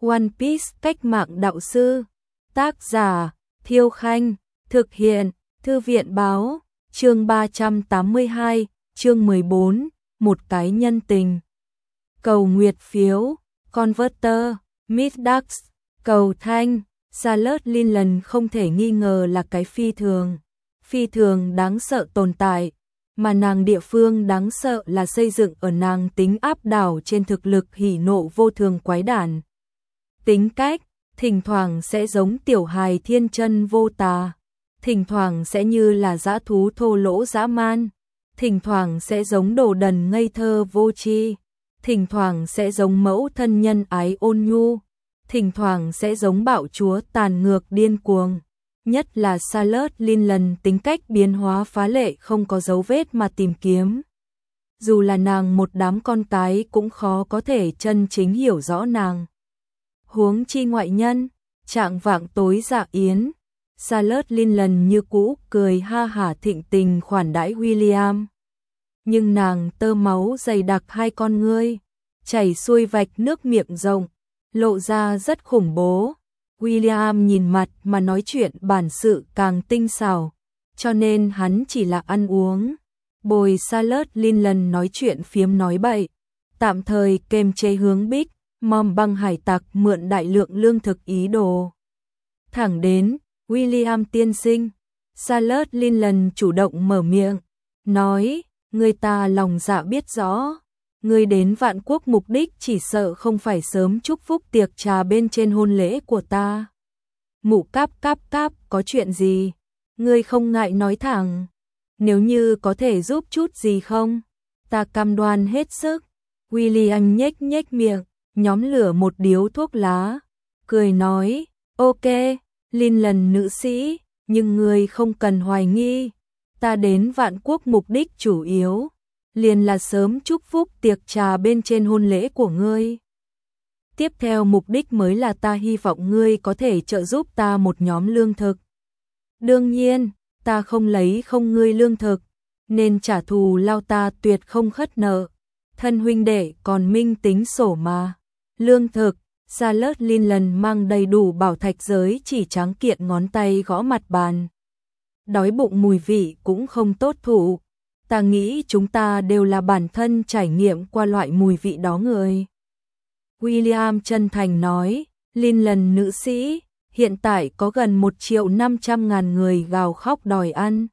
One Piece cách mạng đạo sư. Tác giả Thiêu Khanh. Thực hiện Thư viện Báo. Chương 382, chương 14, một cái nhân tình. Cầu nguyệt phiếu, Converter, Midax, cầu thanh. Charlotte Linland không thể nghi ngờ là cái phi thường đáng sợ tồn tại, mà nàng địa phương đáng sợ là xây dựng ở nàng tính áp đảo trên thực lực hỉ nộ vô thường quái đản. Tính cách, thỉnh thoảng sẽ giống tiểu hài thiên chân vô tà, thỉnh thoảng sẽ như là dã thú thô lỗ dã man, thỉnh thoảng sẽ giống đồ đần ngây thơ vô tri, thỉnh thoảng sẽ giống mẫu thân nhân ái ôn nhu, thỉnh thoảng sẽ giống bạo chúa tàn ngược điên cuồng. Nhất là Charlotte Linland tính cách biến hóa phá lệ không có dấu vết mà tìm kiếm. Dù là nàng một đám con cái cũng khó có thể chân chính hiểu rõ nàng. Huống chi ngoại nhân, trạng vạng tối dạ yến, Charlotte Linland như cũ cười ha hả thịnh tình khoản đãi William. Nhưng nàng tơ máu dày đặc hai con ngươi, chảy xuôi vạch nước miệng rộng, lộ ra rất khủng bố. William nhìn mặt mà nói chuyện bản sự càng tinh xảo, cho nên hắn chỉ là ăn uống, bồi Charlotte Linland nói chuyện phiếm nói bậy, tạm thời kềm chế hướng Big Mom băng hải tặc mượn đại lượng lương thực ý đồ. Thẳng đến, William tiên sinh, Charlotte Linland chủ động mở miệng, nói, người ta lòng dạ biết rõ. Ngươi đến Vạn Quốc mục đích chỉ sợ không phải sớm chúc phúc tiệc trà bên trên hôn lễ của ta. Mụ cáp, có chuyện gì? Ngươi không ngại nói thẳng. Nếu như có thể giúp chút gì không? Ta cam đoan hết sức. William nhếch miệng, nhóm lửa một điếu thuốc lá. Cười nói, ok, Linland nữ sĩ, nhưng ngươi không cần hoài nghi. Ta đến Vạn Quốc mục đích chủ yếu liền là sớm chúc phúc tiệc trà bên trên hôn lễ của ngươi. Tiếp theo mục đích mới là ta hy vọng ngươi có thể trợ giúp ta một nhóm lương thực. Đương nhiên, ta không lấy không ngươi lương thực, nên trả thù lao ta tuyệt không khất nợ. Thân huynh đệ còn minh tính sổ mà. Lương thực, Charlotte Linland mang đầy đủ bảo thạch giới chỉ trắng kiện ngón tay gõ mặt bàn. Đói bụng mùi vị cũng không tốt thụ. Ta nghĩ chúng ta đều là bản thân trải nghiệm qua loại mùi vị đó người. William chân thành nói, Linland nữ sĩ, hiện tại có gần 1.500.000 người gào khóc đòi ăn.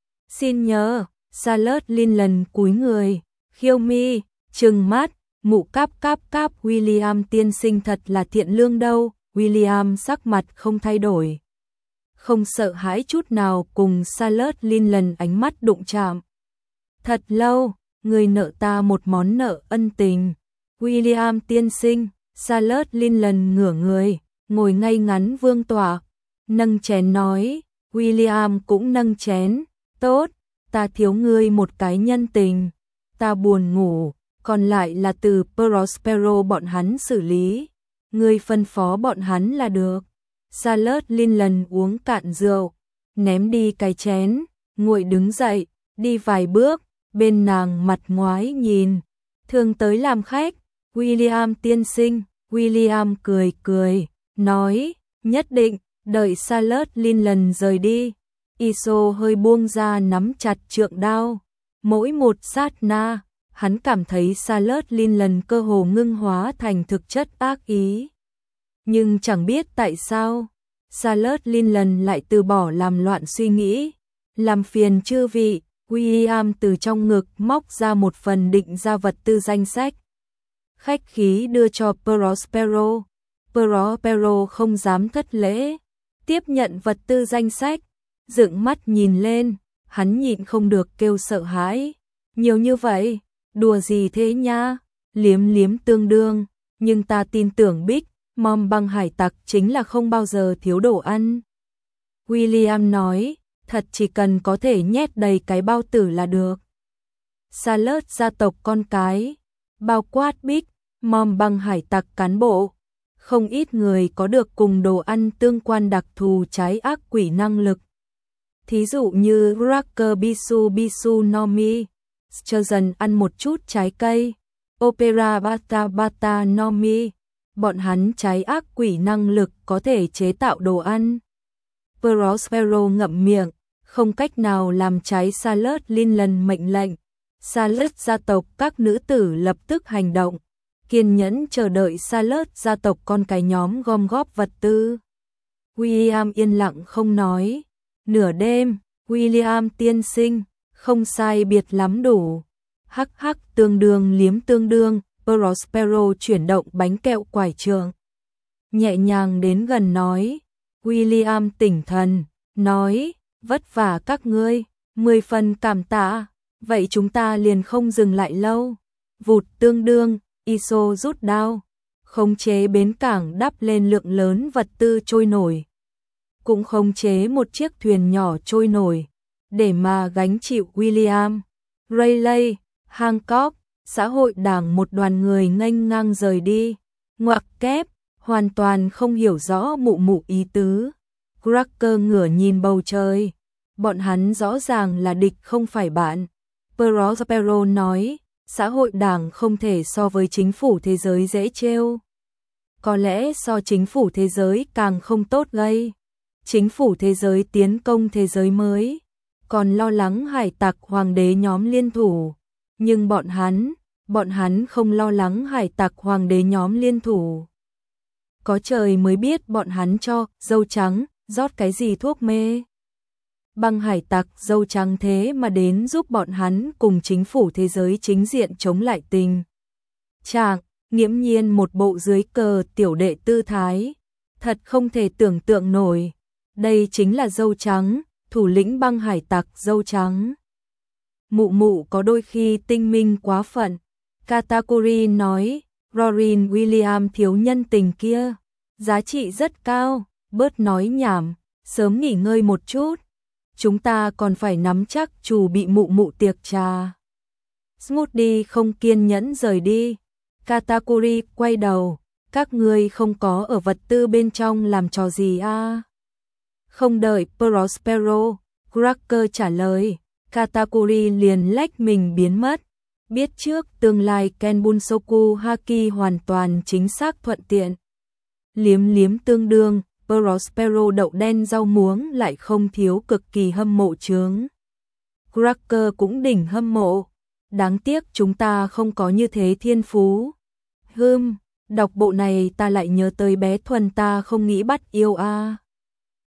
Xin nhớ, Charlotte Linland cúi người, khiêu mi, trừng mắt, mụ cáp, William tiên sinh thật là thiện lương đâu. William sắc mặt không thay đổi, không sợ hãi chút nào cùng Charlotte Linland ánh mắt đụng chạm. Thật lâu, người nợ ta một món nợ ân tình. William tiên sinh, Charlotte Linland ngửa người, ngồi ngay ngắn vương tọa, nâng chén nói, William cũng nâng chén, tốt, ta thiếu ngươi một cái nhân tình, ta buồn ngủ, còn lại là từ Prospero bọn hắn xử lý, ngươi phân phó bọn hắn là được. Charlotte Linland uống cạn rượu, ném đi cái chén, nguội đứng dậy, đi vài bước. Bên nàng mặt ngoái nhìn, thường tới làm khách, William tiên sinh. William cười, nói, nhất định, đợi Charlotte Linland rời đi. Iso hơi buông ra nắm chặt trượng đao. Mỗi một sát na, hắn cảm thấy Charlotte Linland cơ hồ ngưng hóa thành thực chất ác ý. Nhưng chẳng biết tại sao, Charlotte Linland lại từ bỏ làm loạn suy nghĩ, làm phiền chư vị. William từ trong ngực móc ra một phần định ra vật tư danh sách. Khách khí đưa cho Prospero. Prospero không dám thất lễ, tiếp nhận vật tư danh sách, dựng mắt nhìn lên, hắn nhịn không được kêu sợ hãi. Nhiều như vậy, đùa gì thế nha? Liếm tương đương, nhưng ta tin tưởng Big Mom băng hải tặc chính là không bao giờ thiếu đồ ăn. William nói, thật chỉ cần có thể nhét đầy cái bao tử là được. Charlotte gia tộc con cái, bao quát Big Mom băng hải tặc cán bộ, không ít người có được cùng đồ ăn tương quan đặc thù trái ác quỷ năng lực. Thí dụ như Cracker Bisu Nomi, cho dần ăn một chút trái cây, Opera Bata Nomi, bọn hắn trái ác quỷ năng lực có thể chế tạo đồ ăn. Prospero ngậm miệng, không cách nào làm trái Salad Lincoln mệnh lệnh. Salad gia tộc các nữ tử lập tức hành động, kiên nhẫn chờ đợi Salad gia tộc con cái nhóm gom góp vật tư. William yên lặng không nói. Nửa đêm, William tiên sinh, không sai biệt lắm đủ. Hắc hắc tương đương liếm tương đương, Prospero chuyển động bánh kẹo quải trượng. Nhẹ nhàng đến gần nói. William tỉnh thần, nói, vất vả các ngươi, 10 phần cảm tạ, vậy chúng ta liền không dừng lại lâu. Vụt tương đương, Iso rút đao, khống chế bến cảng đắp lên lượng lớn vật tư trôi nổi. Cũng khống chế một chiếc thuyền nhỏ trôi nổi, để mà gánh chịu William. Rayleigh, Hancock, xã hội đảng một đoàn người nghênh ngang rời đi, ngoặc kép, hoàn toàn không hiểu rõ mụ mụ ý tứ. Cracker ngửa nhìn bầu trời, bọn hắn rõ ràng là địch không phải bạn. Prospero nói, xã hội đảng không thể so với chính phủ thế giới dễ trêu. Có lẽ so chính phủ thế giới càng không tốt gây. Chính phủ thế giới tiến công thế giới mới, còn lo lắng hải tặc hoàng đế nhóm liên thủ. Nhưng bọn hắn không lo lắng hải tặc hoàng đế nhóm liên thủ. Có trời mới biết bọn hắn cho dâu trắng rót cái gì thuốc mê. Băng hải tặc dâu trắng thế mà đến giúp bọn hắn cùng chính phủ thế giới chính diện chống lại tình trạng, nghiễm nhiên một bộ dưới cờ tiểu đệ tư thái. Thật không thể tưởng tượng nổi. Đây chính là dâu trắng, thủ lĩnh băng hải tặc dâu trắng. Mụ mụ có đôi khi tinh minh quá phận. Katakuri nói, Rorin William thiếu nhân tình kia, giá trị rất cao, bớt nói nhảm, sớm nghỉ ngơi một chút. Chúng ta còn phải nắm chắc chủ bị mụ mụ tiệc trà. Smoothie không kiên nhẫn rời đi. Katakuri quay đầu, các ngươi không có ở vật tư bên trong làm trò gì à? Không đợi Prospero, Cracker trả lời, Katakuri liền lách mình biến mất. Biết trước tương lai Kenbunsoku Haki hoàn toàn chính xác thuận tiện. Liếm liếm tương đương, Prospero đậu đen rau muống lại không thiếu cực kỳ hâm mộ chướng. Cracker cũng đỉnh hâm mộ. Đáng tiếc chúng ta không có như thế thiên phú. Đọc bộ này ta lại nhớ tới bé Thuần ta không nghĩ bắt yêu a.